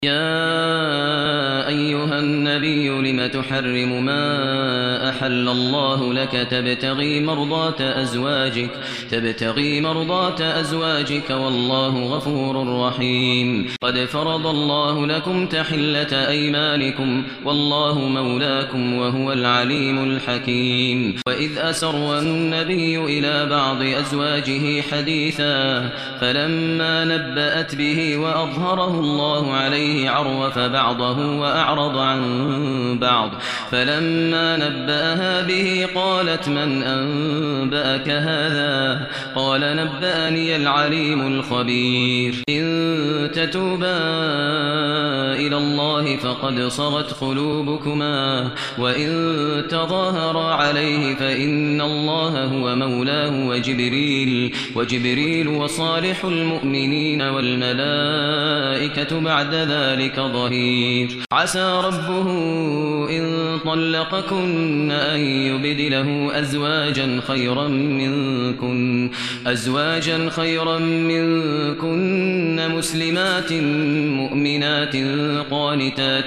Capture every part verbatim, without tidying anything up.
يا أيها النبي لم تحرم ما أحل الله لك تبتغي مرضات أزواجك تبتغي مرضات أزواجك والله غفور رحيم قد فرض الله لكم تحلة أيمانكم والله مولاكم وهو العليم الحكيم وإذ أسر النبي إلى بعض أزواجه حديثا فلما نبأت به وأظهره الله عليه عرف بعضه وأعرض عن بعض فلما نبأها به قالت من أنبأك هذا قال نبأني العليم الخبير إن تتوبا إلى الله فقد صغت قلوبكما وإن تظاهرا عليه فإن الله هو مولاه وجبريل وجبريل وصالح المؤمنين والملائكة بعد ذلك ظهير عسى ربه إن طلقكن أن يبدله أزواجا خيرا منكن أزواجا خيرا منكن مسلمات مؤمنات قانتات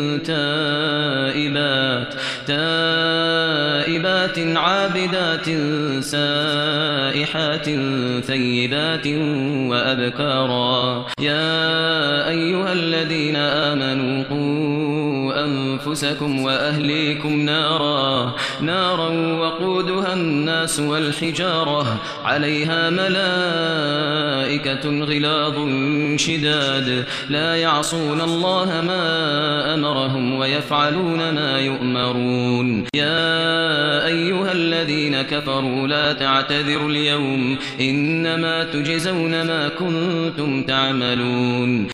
تائبات تائبات عابدات سائحات ثيبات وأبكارا يا أيها الذين آمنوا قوا أنفسكم وأهليكم نارا نارا وقودها الناس والحجارة عليها ملائكة غلاظ شداد لا يعصون الله ما أمرهم ويفعلون ما يؤمرون يا أيها الذين كفروا لا تعتذروا اليوم إنما تجزون ما كنتم تعملون